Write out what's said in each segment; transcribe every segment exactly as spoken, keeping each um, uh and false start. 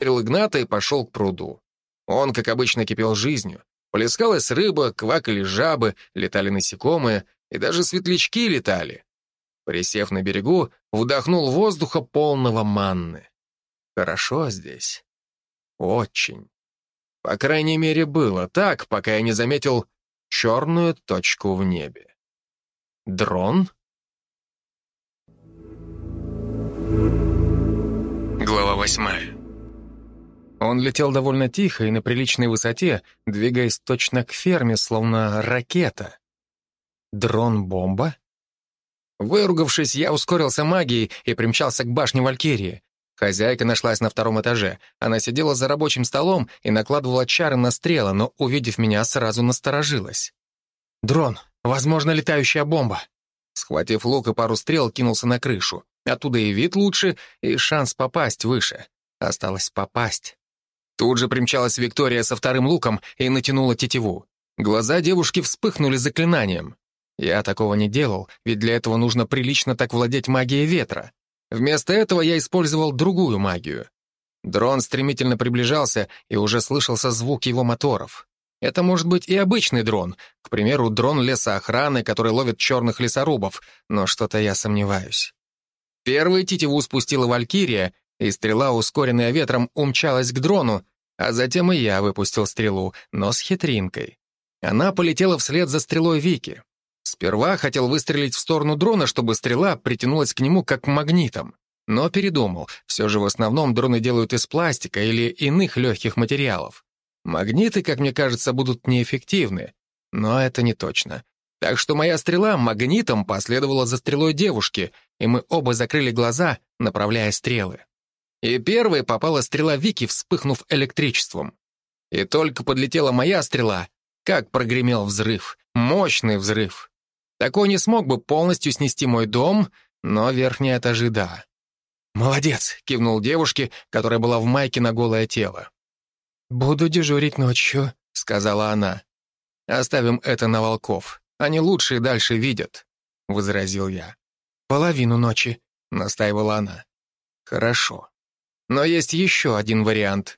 выстрел Игната и пошел к пруду. Он, как обычно, кипел жизнью. Плескалась рыба, квакали жабы, летали насекомые, и даже светлячки летали. Присев на берегу, вдохнул воздуха полного манны. Хорошо здесь. Очень. По крайней мере, было так, пока я не заметил черную точку в небе. Дрон? Глава восьмая. Он летел довольно тихо и на приличной высоте, двигаясь точно к ферме, словно ракета. Дрон-бомба? Выругавшись, я ускорился магией и примчался к башне Валькирии. Хозяйка нашлась на втором этаже. Она сидела за рабочим столом и накладывала чары на стрелы, но, увидев меня, сразу насторожилась. «Дрон, возможно, летающая бомба». Схватив лук и пару стрел, кинулся на крышу. Оттуда и вид лучше, и шанс попасть выше. Осталось попасть. Тут же примчалась Виктория со вторым луком и натянула тетиву. Глаза девушки вспыхнули заклинанием. Я такого не делал, ведь для этого нужно прилично так владеть магией ветра. Вместо этого я использовал другую магию. Дрон стремительно приближался, и уже слышался звук его моторов. Это может быть и обычный дрон, к примеру, дрон лесоохраны, который ловит черных лесорубов, но что-то я сомневаюсь. Первую тетиву спустила Валькирия, и стрела, ускоренная ветром, умчалась к дрону, а затем и я выпустил стрелу, но с хитринкой. Она полетела вслед за стрелой Вики. Сперва хотел выстрелить в сторону дрона, чтобы стрела притянулась к нему как магнитом, но передумал, все же в основном дроны делают из пластика или иных легких материалов. Магниты, как мне кажется, будут неэффективны, но это не точно. Так что моя стрела магнитом последовала за стрелой девушки, и мы оба закрыли глаза, направляя стрелы. И первой попала стрела Вики, вспыхнув электричеством. И только подлетела моя стрела, как прогремел взрыв, мощный взрыв. Такой не смог бы полностью снести мой дом, но верхние этажи — да. «Молодец», — кивнул девушке, которая была в майке на голое тело. «Буду дежурить ночью», — сказала она. «Оставим это на волков. Они лучше и дальше видят», — возразил я. «Половину ночи», — настаивала она. «Хорошо. Но есть еще один вариант».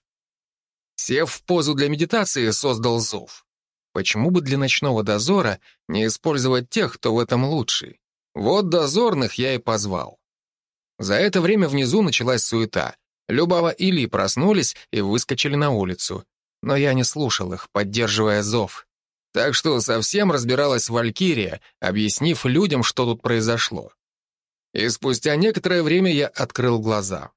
Сев в позу для медитации, создал зов. Почему бы для ночного дозора не использовать тех, кто в этом лучший? Вот дозорных я и позвал. За это время внизу началась суета. Любава и Ли проснулись и выскочили на улицу. Но я не слушал их, поддерживая зов. Так что совсем разбиралась Валькирия, объяснив людям, что тут произошло. И спустя некоторое время я открыл глаза.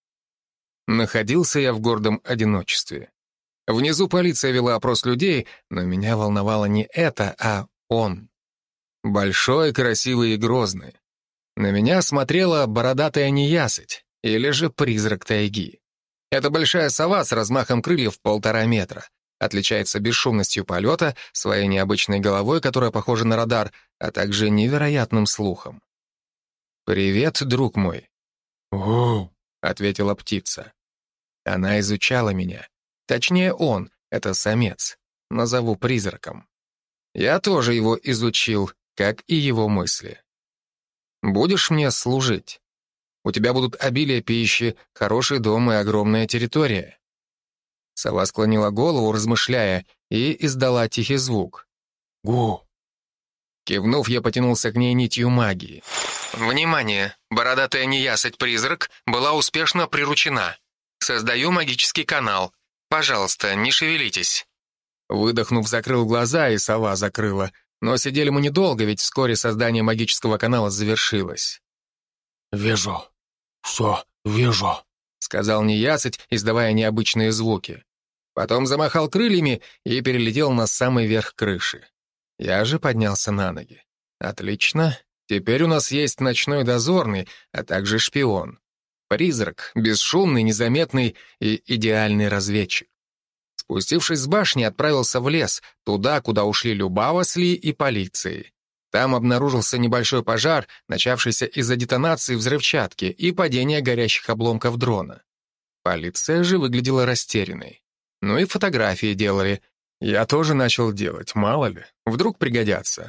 Находился я в гордом одиночестве. Внизу полиция вела опрос людей, но меня волновало не это, а он. Большой, красивый и грозный. На меня смотрела бородатая неясыть, или же призрак тайги. Это большая сова с размахом крыльев в полтора метра. Отличается бесшумностью полета, своей необычной головой, которая похожа на радар, а также невероятным слухом. «Привет, друг мой». «О», — ответила птица. Она изучала меня. Точнее, он, это самец. Назову призраком. Я тоже его изучил, как и его мысли. «Будешь мне служить? У тебя будут обилие пищи, хороший дом и огромная территория». Сова склонила голову, размышляя, и издала тихий звук. «Гу». Кивнув, я потянулся к ней нитью магии. «Внимание! Бородатая неясыть-призрак была успешно приручена. Создаю магический канал. Пожалуйста, не шевелитесь». Выдохнув, закрыл глаза, и сова закрыла. Но сидели мы недолго, ведь вскоре создание магического канала завершилось. «Вижу. Все вижу», — сказал неясыть, издавая необычные звуки. Потом замахал крыльями и перелетел на самый верх крыши. Я же поднялся на ноги. «Отлично. Теперь у нас есть ночной дозорный, а также шпион. Призрак, бесшумный, незаметный и идеальный разведчик». Спустившись с башни, отправился в лес, туда, куда ушли Любава с Ли и полицией. Там обнаружился небольшой пожар, начавшийся из-за детонации взрывчатки и падения горящих обломков дрона. Полиция же выглядела растерянной. Ну и фотографии делали. Я тоже начал делать, мало ли, вдруг пригодятся.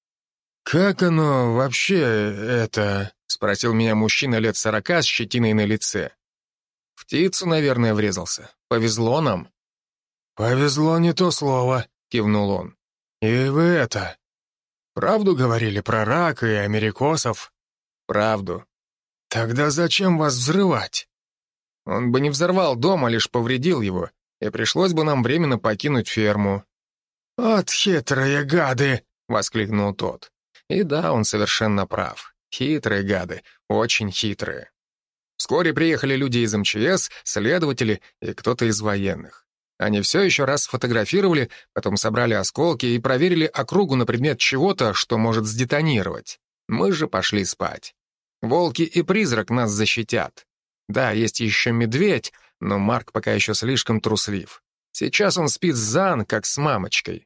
«Как оно вообще, это...» — спросил меня мужчина лет сорока с щетиной на лице. птицу, наверное, врезался. Повезло нам». «Повезло не то слово», — кивнул он. «И вы это... правду говорили про рак и америкосов?» «Правду». «Тогда зачем вас взрывать?» «Он бы не взорвал дом, а лишь повредил его, и пришлось бы нам временно покинуть ферму». «От хитрые гады!» — воскликнул тот. И да, он совершенно прав. Хитрые гады, очень хитрые. Вскоре приехали люди из эм че эс, следователи и кто-то из военных. Они все еще раз сфотографировали, потом собрали осколки и проверили округу на предмет чего-то, что может сдетонировать. Мы же пошли спать. Волки и призрак нас защитят. Да, есть еще медведь, но Марк пока еще слишком труслив. Сейчас он спит зан, как с мамочкой.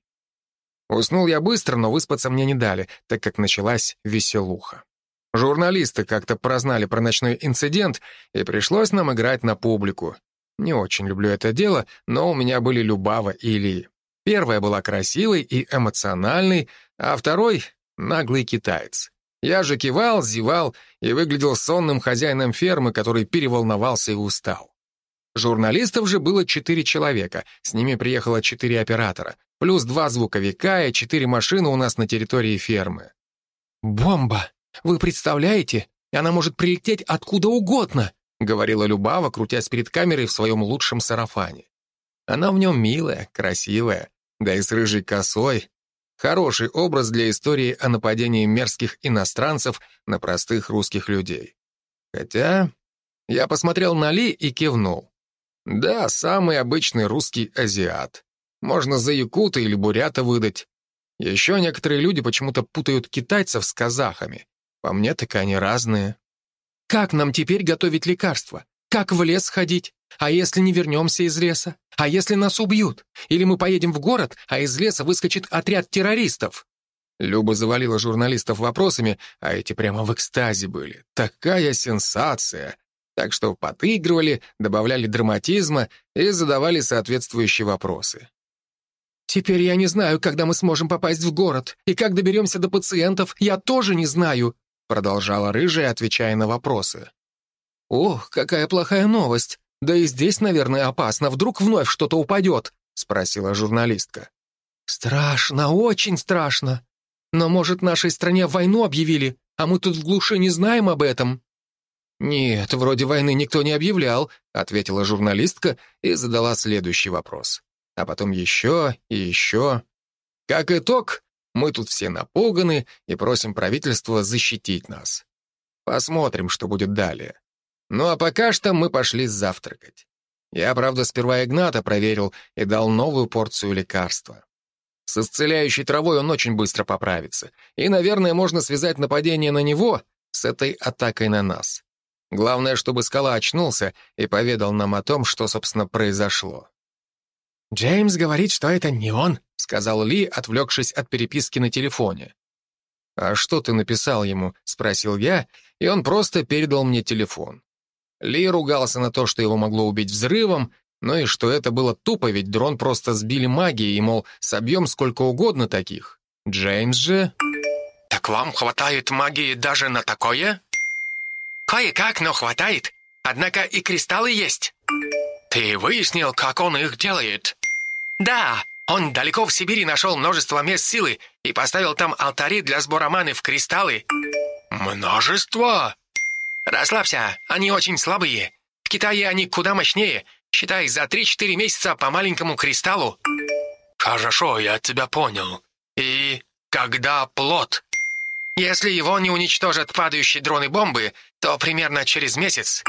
Уснул я быстро, но выспаться мне не дали, так как началась веселуха. Журналисты как-то прознали про ночной инцидент, и пришлось нам играть на публику. Не очень люблю это дело, но у меня были Любава и Ли. Первая была красивой и эмоциональной, а второй — наглый китаец. Я же кивал, зевал и выглядел сонным хозяином фермы, который переволновался и устал. Журналистов же было четыре человека, с ними приехало четыре оператора, плюс два звуковика и четыре машины у нас на территории фермы. «Бомба! Вы представляете? Она может прилететь откуда угодно!» — говорила Любава, крутясь перед камерой в своем лучшем сарафане. Она в нем милая, красивая, да и с рыжей косой. Хороший образ для истории о нападении мерзких иностранцев на простых русских людей. Хотя я посмотрел на Ли и кивнул. Да, самый обычный русский азиат. Можно за якута или бурята выдать. Еще некоторые люди почему-то путают китайцев с казахами. По мне, так они разные. Как нам теперь готовить лекарства? Как в лес ходить? А если не вернемся из леса? А если нас убьют? Или мы поедем в город, а из леса выскочит отряд террористов?» Люба завалила журналистов вопросами, а эти прямо в экстазе были. Такая сенсация! Так что подыгрывали, добавляли драматизма и задавали соответствующие вопросы. «Теперь я не знаю, когда мы сможем попасть в город, и как доберемся до пациентов, я тоже не знаю», продолжала Рыжая, отвечая на вопросы. «Ох, какая плохая новость! Да и здесь, наверное, опасно, вдруг вновь что-то упадет», спросила журналистка. «Страшно, очень страшно. Но, может, нашей стране войну объявили, а мы тут в глуши не знаем об этом?» «Нет, вроде войны никто не объявлял», ответила журналистка и задала следующий вопрос. А потом еще и еще. Как итог, мы тут все напуганы и просим правительство защитить нас. Посмотрим, что будет далее. Ну а пока что мы пошли завтракать. Я, правда, сперва Игната проверил и дал новую порцию лекарства. С исцеляющей травой он очень быстро поправится, и, наверное, можно связать нападение на него с этой атакой на нас. Главное, чтобы скала очнулся и поведал нам о том, что, собственно, произошло. «Джеймс говорит, что это не он», — сказал Ли, отвлекшись от переписки на телефоне. «А что ты написал ему?» — спросил я, и он просто передал мне телефон. Ли ругался на то, что его могло убить взрывом, ну и что это было тупо, ведь дрон просто сбили магией, и, мол, собьем сколько угодно таких. Джеймс же... «Так вам хватает магии даже на такое?» «Кое-как, но хватает. Однако и кристаллы есть». «Ты выяснил, как он их делает?» «Да, он далеко в Сибири нашел множество мест силы и поставил там алтари для сбора маны в кристаллы». «Множество?» «Расслабься, они очень слабые. В Китае они куда мощнее. Считай, за три-четыре месяца по маленькому кристаллу». «Хорошо, я тебя понял. И когда плод?» «Если его не уничтожат падающие дроны-бомбы, то примерно через месяц».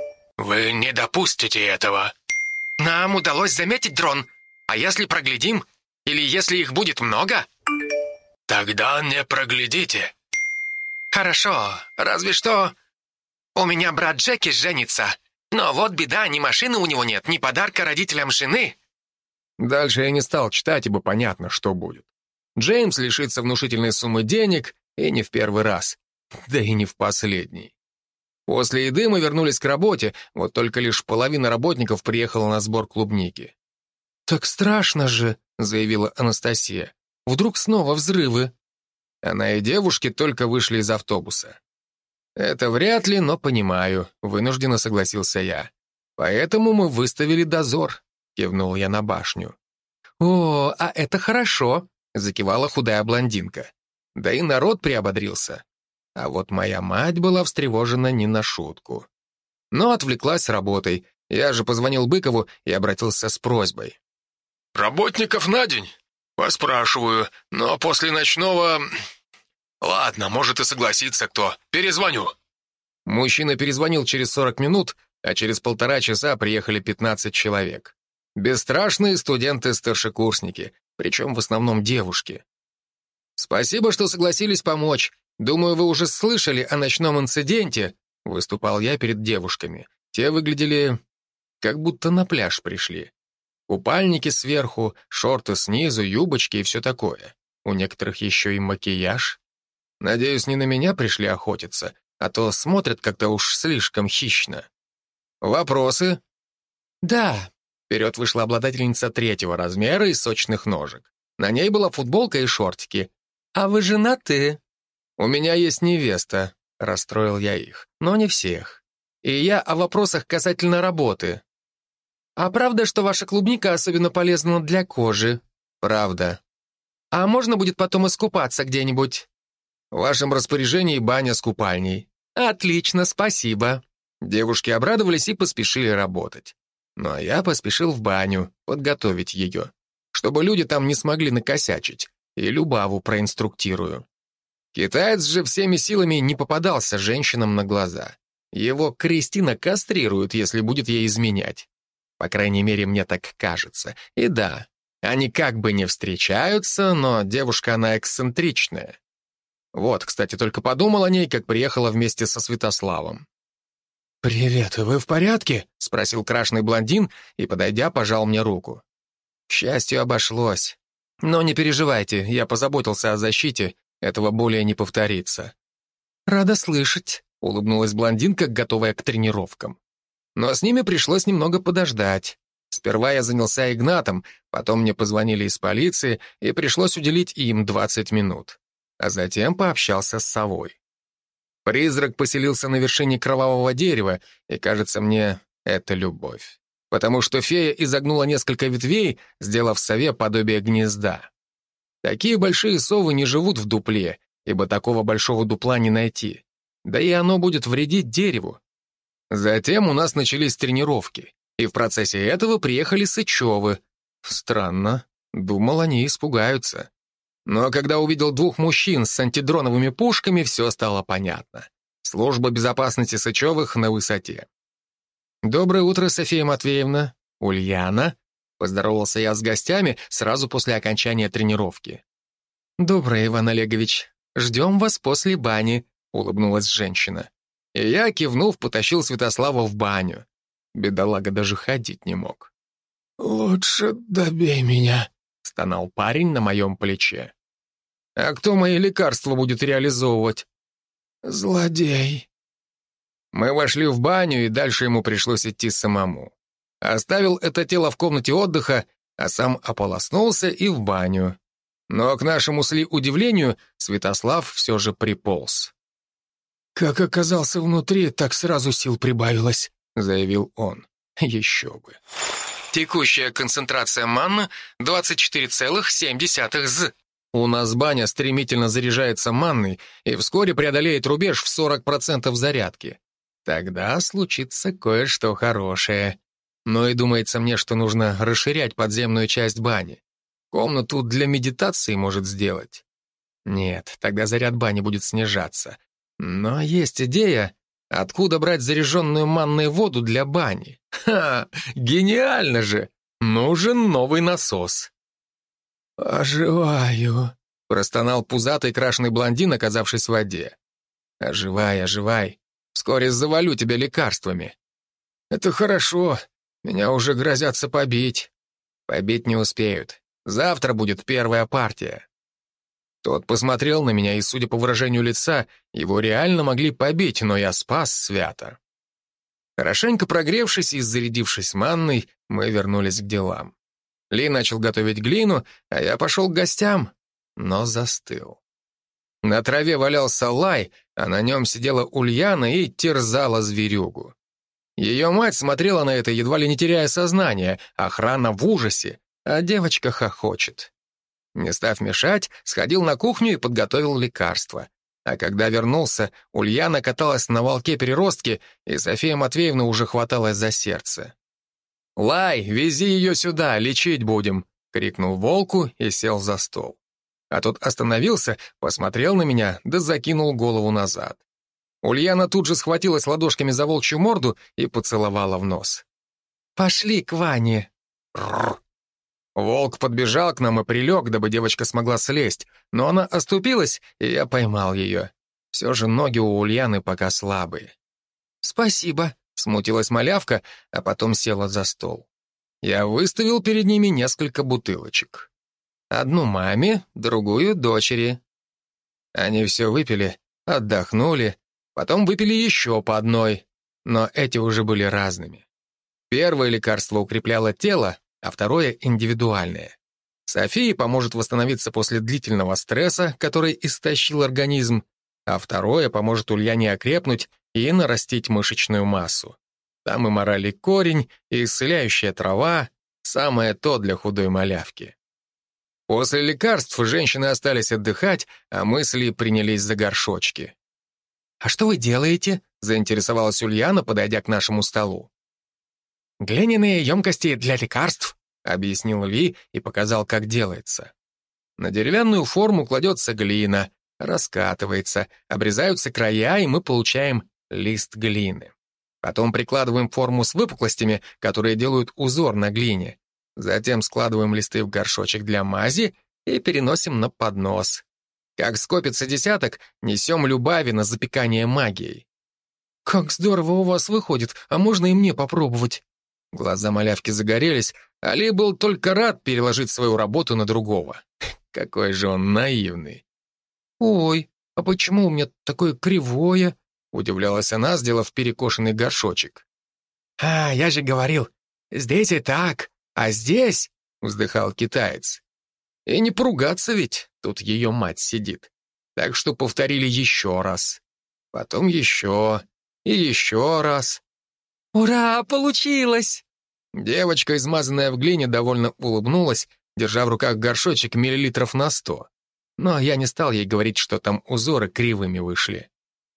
«Вы не допустите этого». «Нам удалось заметить дрон. А если проглядим? Или если их будет много?» «Тогда не проглядите». «Хорошо, разве что... У меня брат Джеки женится. Но вот беда, ни машины у него нет, ни подарка родителям жены». Дальше я не стал читать, ибо понятно, что будет. Джеймс лишится внушительной суммы денег, и не в первый раз. Да и не в последний. После еды мы вернулись к работе, вот только лишь половина работников приехала на сбор клубники. «Так страшно же», — заявила Анастасия. «Вдруг снова взрывы?» Она и девушки только вышли из автобуса. «Это вряд ли, но понимаю», — вынужденно согласился я. Поэтому мы выставили дозор», — кивнул я на башню. «О, а это хорошо», — закивала худая блондинка. Да и народ приободрился. А вот моя мать была встревожена не на шутку. Но отвлеклась работой. Я же позвонил Быкову и обратился с просьбой. «Работников на день? Поспрашиваю, но после ночного... Ладно, может и согласится кто. Перезвоню». Мужчина перезвонил через сорок минут, а через полтора часа приехали пятнадцать человек. Бесстрашные студенты-старшекурсники, причем в основном девушки. «Спасибо, что согласились помочь. Думаю, вы уже слышали о ночном инциденте», — выступал я перед девушками. Те выглядели, как будто на пляж пришли. Купальники сверху, шорты снизу, юбочки и все такое. У некоторых еще и макияж. Надеюсь, не на меня пришли охотиться, а то смотрят как-то уж слишком хищно. «Вопросы?» «Да». Вперед вышла обладательница третьего размера и сочных ножек. На ней была футболка и шортики. «А вы женаты?» «У меня есть невеста», — расстроил я их, но не всех. «И я о вопросах касательно работы». «А правда, что ваша клубника особенно полезна для кожи?» «Правда». «А можно будет потом искупаться где-нибудь?» «В вашем распоряжении баня с купальней». «Отлично, спасибо». Девушки обрадовались и поспешили работать. Ну а я поспешил в баню, подготовить ее, чтобы люди там не смогли накосячить, и Любаву проинструктирую. Китаец же всеми силами не попадался женщинам на глаза. Его Кристина кастрирует, если будет ей изменять. По крайней мере, мне так кажется. И да, они как бы не встречаются, но девушка она эксцентричная. Вот, кстати, только подумал о ней, как приехала вместе со Святославом. «Привет, вы в порядке?» — спросил крашеный блондин и, подойдя, пожал мне руку. К счастью, обошлось. Но не переживайте, я позаботился о защите, этого более не повторится. «Рада слышать», — улыбнулась блондинка, готовая к тренировкам. Но с ними пришлось немного подождать. Сперва я занялся Игнатом, потом мне позвонили из полиции, и пришлось уделить им двадцать минут. А затем пообщался с совой. Призрак поселился на вершине кровавого дерева, и, кажется мне, это любовь. Потому что фея изогнула несколько ветвей, сделав сове подобие гнезда. Такие большие совы не живут в дупле, ибо такого большого дупла не найти. Да и оно будет вредить дереву. Затем у нас начались тренировки, и в процессе этого приехали Сычевы. Странно, думал, они испугаются. Но когда увидел двух мужчин с антидроновыми пушками, все стало понятно. Служба безопасности Сычевых на высоте. «Доброе утро, София Матвеевна. Ульяна», — поздоровался я с гостями сразу после окончания тренировки. «Доброе, Иван Олегович. Ждем вас после бани», — улыбнулась женщина. И я, кивнув, потащил Святослава в баню. Бедолага даже ходить не мог. «Лучше добей меня», — стонал парень на моем плече. «А кто мои лекарства будет реализовывать?» «Злодей». Мы вошли в баню, и дальше ему пришлось идти самому. Оставил это тело в комнате отдыха, а сам ополоснулся и в баню. Но к нашему сли удивлению Святослав все же приполз. «Как оказался внутри, так сразу сил прибавилось», — заявил он. Еще бы. Текущая концентрация манны двадцать четыре целых семь десятых з. У нас баня стремительно заряжается манной и вскоре преодолеет рубеж в сорок процентов зарядки. Тогда случится кое-что хорошее. Но и думается мне, что нужно расширять подземную часть бани. Комнату для медитации может сделать. Нет, тогда заряд бани будет снижаться. Но есть идея, откуда брать заряженную манной воду для бани. Ха, гениально же! Нужен новый насос. «Оживаю», — простонал пузатый крашеный блондин, оказавшись в воде. «Оживай, оживай. Вскоре завалю тебя лекарствами». «Это хорошо. Меня уже грозятся побить». «Побить не успеют. Завтра будет первая партия». Тот посмотрел на меня, и, судя по выражению лица, его реально могли побить, но я спас свято. Хорошенько прогревшись и зарядившись манной, мы вернулись к делам. Ли начал готовить глину, а я пошел к гостям, но застыл. На траве валялся лай, а на нем сидела Ульяна и терзала зверюгу. Ее мать смотрела на это, едва ли не теряя сознание, охрана в ужасе, а девочка хохочет. Не став мешать, сходил на кухню и подготовил лекарство. А когда вернулся, Ульяна каталась на волке-переростке, и София Матвеевна уже хваталась за сердце. «Лай, вези ее сюда, лечить будем!» — крикнул волку и сел за стол. А тот остановился, посмотрел на меня, да закинул голову назад. Ульяна тут же схватилась ладошками за волчью морду и поцеловала в нос. «Пошли к Ване!» Рррр. Волк подбежал к нам и прилег, дабы девочка смогла слезть, но она оступилась, и я поймал ее. Все же ноги у Ульяны пока слабые. «Спасибо», — смутилась малявка, а потом села за стол. Я выставил перед ними несколько бутылочек. Одну маме, другую дочери. Они все выпили, отдохнули, потом выпили еще по одной, но эти уже были разными. Первое лекарство укрепляло тело, а второе — индивидуальное. Софии поможет восстановиться после длительного стресса, который истощил организм, а второе поможет Ульяне окрепнуть и нарастить мышечную массу. Там и морали корень, и исцеляющая трава, самое то для худой малявки. После лекарств женщины остались отдыхать, а мысли принялись за горшочки. «А что вы делаете?» — заинтересовалась Ульяна, подойдя к нашему столу. «Глиняные емкости для лекарств», — объяснил Ли и показал, как делается. На деревянную форму кладется глина, раскатывается, обрезаются края, и мы получаем лист глины. Потом прикладываем форму с выпуклостями, которые делают узор на глине. Затем складываем листы в горшочек для мази и переносим на поднос. Как скопится десяток, несем Любави на запекание магией. «Как здорово у вас выходит, а можно и мне попробовать?» Глаза малявки загорелись, а Ли был только рад переложить свою работу на другого. Какой же он наивный. «Ой, а почему у меня такое кривое?» Удивлялась она, сделав перекошенный горшочек. «А, я же говорил, здесь и так, а здесь...» — вздыхал китаец. И не поругаться ведь, тут ее мать сидит. Так что повторили еще раз. Потом еще и еще раз. «Ура, получилось!» Девочка, измазанная в глине, довольно улыбнулась, держа в руках горшочек миллилитров на сто. Но я не стал ей говорить, что там узоры кривыми вышли.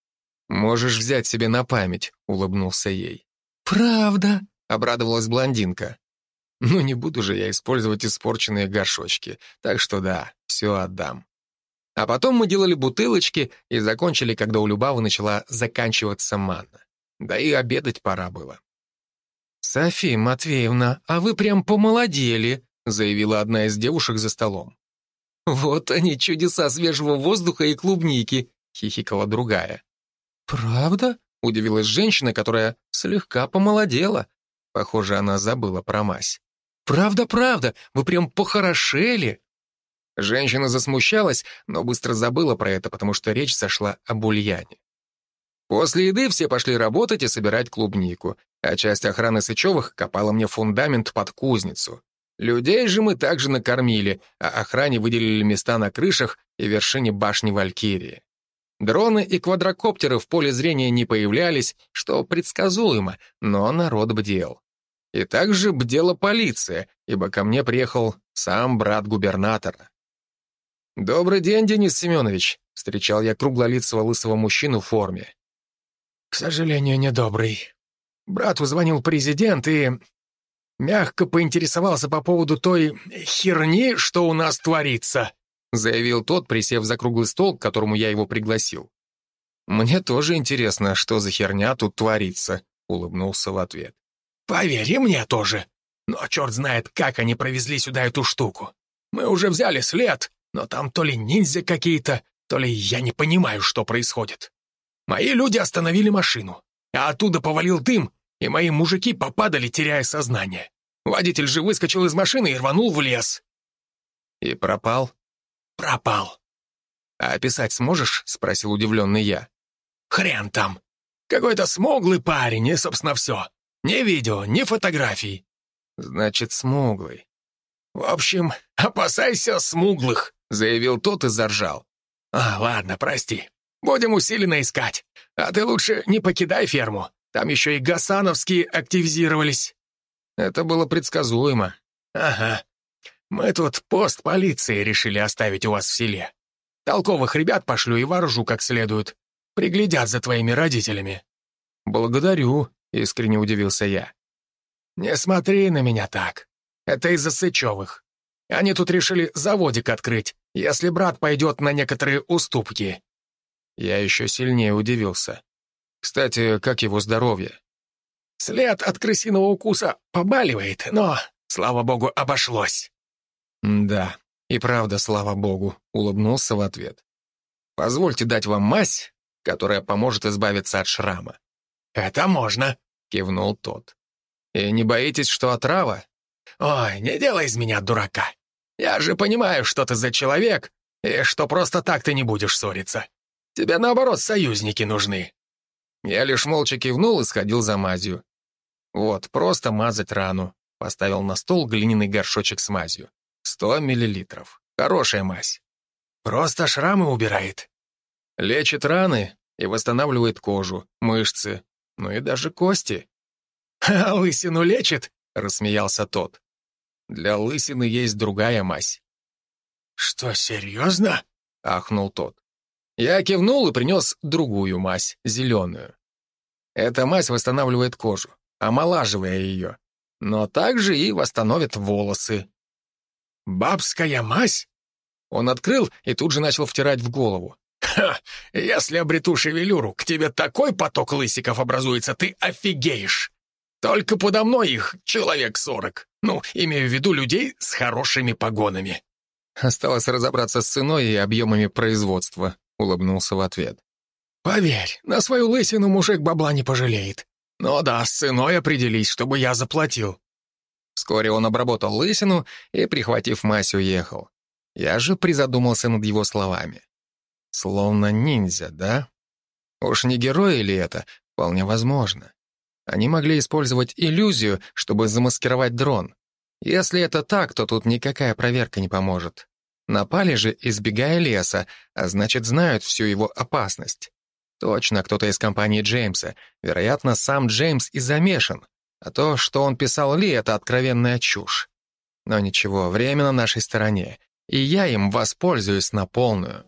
«Можешь взять себе на память», — улыбнулся ей. «Правда?» — обрадовалась блондинка. «Ну, не буду же я использовать испорченные горшочки, так что да, все отдам». А потом мы делали бутылочки и закончили, когда у Любавы начала заканчиваться манна. Да и обедать пора было. «София Матвеевна, а вы прям помолодели», заявила одна из девушек за столом. «Вот они, чудеса свежего воздуха и клубники», хихикала другая. «Правда?» — удивилась женщина, которая слегка помолодела. Похоже, она забыла про мазь. «Правда, правда, вы прям похорошели». Женщина засмущалась, но быстро забыла про это, потому что речь сошла об Ульяне. После еды все пошли работать и собирать клубнику, а часть охраны Сычевых копала мне фундамент под кузницу. Людей же мы также накормили, а охране выделили места на крышах и вершине башни Валькирии. Дроны и квадрокоптеры в поле зрения не появлялись, что предсказуемо, но народ бдел. И также бдела полиция, ибо ко мне приехал сам брат губернатора. «Добрый день, Денис Семенович», — встречал я круглолицего лысого мужчину в форме. «К сожалению, недобрый. Брату звонил президент и мягко поинтересовался по поводу той херни, что у нас творится», заявил тот, присев за круглый стол, к которому я его пригласил. «Мне тоже интересно, что за херня тут творится», улыбнулся в ответ. «Поверь, и мне тоже. Но черт знает, как они провезли сюда эту штуку. Мы уже взяли след, но там то ли ниндзя какие-то, то ли я не понимаю, что происходит. Мои люди остановили машину, а оттуда повалил дым, и мои мужики попадали, теряя сознание. Водитель же выскочил из машины и рванул в лес». «И пропал?» «Пропал». «А описать сможешь?» — спросил удивленный я. «Хрен там. Какой-то смуглый парень, и, собственно, все. Ни видео, ни фотографий». «Значит, смуглый». «В общем, опасайся смуглых», — заявил тот и заржал. «А, ладно, прости. Будем усиленно искать. А ты лучше не покидай ферму. Там еще и гасановские активизировались». Это было предсказуемо. «Ага. Мы тут пост полиции решили оставить у вас в селе. Толковых ребят пошлю и вооружу как следует. Приглядят за твоими родителями». «Благодарю», — искренне удивился я. «Не смотри на меня так. Это из-за Сычевых. Они тут решили заводик открыть, если брат пойдет на некоторые уступки». Я еще сильнее удивился. «Кстати, как его здоровье?» «След от крысиного укуса побаливает, но, слава богу, обошлось». «Да, и правда, слава богу», — улыбнулся в ответ. «Позвольте дать вам мазь, которая поможет избавиться от шрама». «Это можно», — кивнул тот. «И не боитесь, что отрава?» «Ой, не делай из меня дурака. Я же понимаю, что ты за человек, и что просто так ты не будешь ссориться. Тебе, наоборот, союзники нужны». Я лишь молча кивнул и сходил за мазью. «Вот, просто мазать рану». Поставил на стол глиняный горшочек с мазью. Сто миллилитров. Хорошая мазь. «Просто шрамы убирает». Лечит раны и восстанавливает кожу, мышцы, ну и даже кости. «А лысину лечит?» — рассмеялся тот. «Для лысины есть другая мазь». «Что, серьезно?» — ахнул тот. Я кивнул и принес другую мазь, зеленую. Эта мазь восстанавливает кожу, омолаживая ее, но также и восстановит волосы. «Бабская мазь?» Он открыл и тут же начал втирать в голову. «Ха! Если обрету шевелюру, к тебе такой поток лысиков образуется, ты офигеешь! Только подо мной их человек сорок. Ну, имею в виду людей с хорошими погонами». Осталось разобраться с ценой и объемами производства, улыбнулся в ответ. «Поверь, на свою лысину мужик бабла не пожалеет. Но да, с ценой определись, чтобы я заплатил». Вскоре он обработал лысину и, прихватив мазь, уехал. Я же призадумался над его словами. Словно ниндзя, да? Уж не герои ли это? Вполне возможно. Они могли использовать иллюзию, чтобы замаскировать дрон. Если это так, то тут никакая проверка не поможет. Напали же, избегая леса, а значит, знают всю его опасность. Точно кто-то из компании Джеймса. Вероятно, сам Джеймс и замешан. А то, что он писал Ли, это откровенная чушь. Но ничего, время на нашей стороне, и я им воспользуюсь на полную.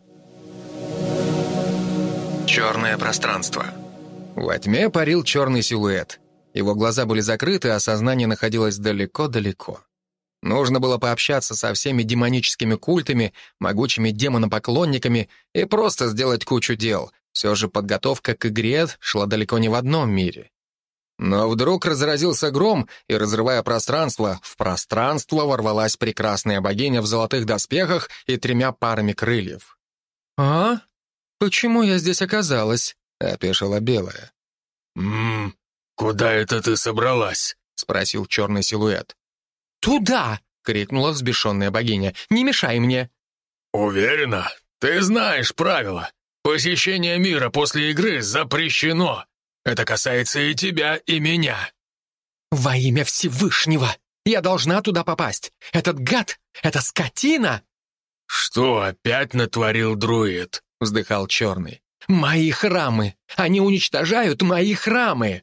Черное пространство. Во тьме парил черный силуэт. Его глаза были закрыты, а сознание находилось далеко-далеко. Нужно было пообщаться со всеми демоническими культами, могучими демонопоклонниками и просто сделать кучу дел. Все же подготовка к игре шла далеко не в одном мире. Но вдруг разразился гром, и, разрывая пространство, в пространство ворвалась прекрасная богиня в золотых доспехах и тремя парами крыльев. «А? Почему я здесь оказалась?» — опешила белая. «Ммм, куда это ты собралась?» — спросил черный силуэт. «Туда!» — крикнула взбешенная богиня. «Не мешай мне!» «Уверена? Ты знаешь правила. Посещение мира после игры запрещено. Это касается и тебя, и меня». «Во имя Всевышнего! Я должна туда попасть! Этот гад! Эта скотина!» «Что опять натворил друид?» — вздыхал черный. «Мои храмы! Они уничтожают мои храмы!»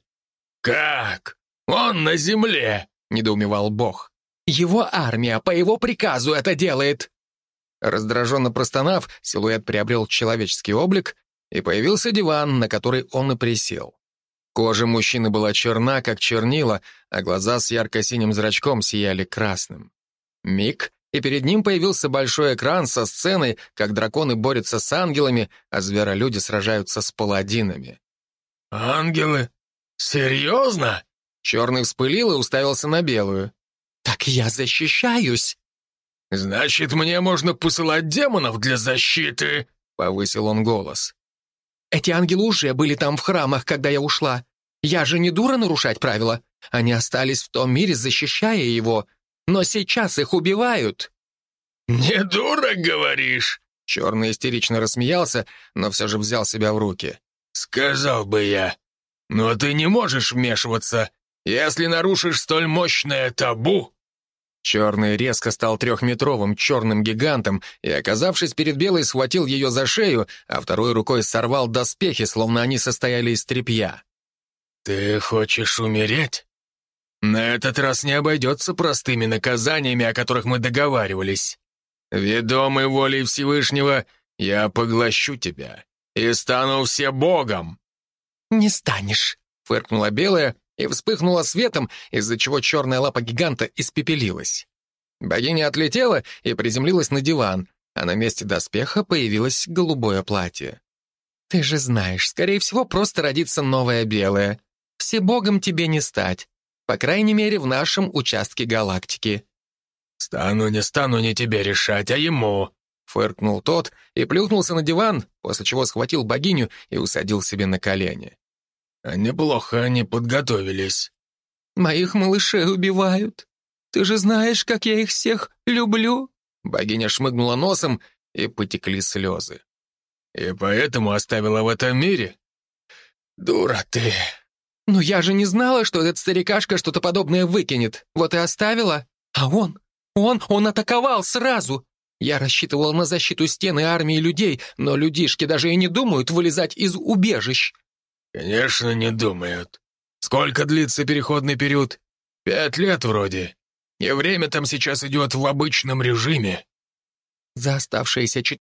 «Как? Он на земле!» — недоумевал бог. «Его армия по его приказу это делает!» Раздраженно простонав, силуэт приобрел человеческий облик, и появился диван, на который он и присел. Кожа мужчины была черна, как чернила, а глаза с ярко-синим зрачком сияли красным. Миг, и перед ним появился большой экран со сценой, как драконы борются с ангелами, а зверолюди сражаются с паладинами. «Ангелы? Серьезно?» Черный вспылил и уставился на белую. «Так я защищаюсь!» «Значит, мне можно посылать демонов для защиты?» — повысил он голос. «Эти ангелы уже были там в храмах, когда я ушла. Я же не дура нарушать правила. Они остались в том мире, защищая его. Но сейчас их убивают». «Не дура, говоришь?» Черный истерично рассмеялся, но все же взял себя в руки. «Сказал бы я. Но ты не можешь вмешиваться. Если нарушишь столь мощное табу...» Черный резко стал трехметровым черным гигантом и, оказавшись перед белой, схватил ее за шею, а второй рукой сорвал доспехи, словно они состояли из тряпья. «Ты хочешь умереть? На этот раз не обойдется простыми наказаниями, о которых мы договаривались. Ведомый волей Всевышнего, я поглощу тебя и стану всебогом». «Не станешь», — фыркнула белая и вспыхнула светом, из-за чего черная лапа гиганта испепелилась. Богиня отлетела и приземлилась на диван, а на месте доспеха появилось голубое платье. «Ты же знаешь, скорее всего, просто родится новая белая. Всебогом тебе не стать, по крайней мере, в нашем участке галактики». «Стану, не стану, не тебе решать, а ему», — фыркнул тот и плюхнулся на диван, после чего схватил богиню и усадил себе на колени. «А неплохо они подготовились». «Моих малышей убивают. Ты же знаешь, как я их всех люблю». Богиня шмыгнула носом, и потекли слезы. «И поэтому оставила в этом мире? Дура ты!» «Но я же не знала, что этот старикашка что-то подобное выкинет. Вот и оставила. А он, он, он атаковал сразу. Я рассчитывала на защиту стены армии людей, но людишки даже и не думают вылезать из убежищ». «Конечно, не думают. Сколько длится переходный период? Пять лет вроде. И время там сейчас идет в обычном режиме». За оставшиеся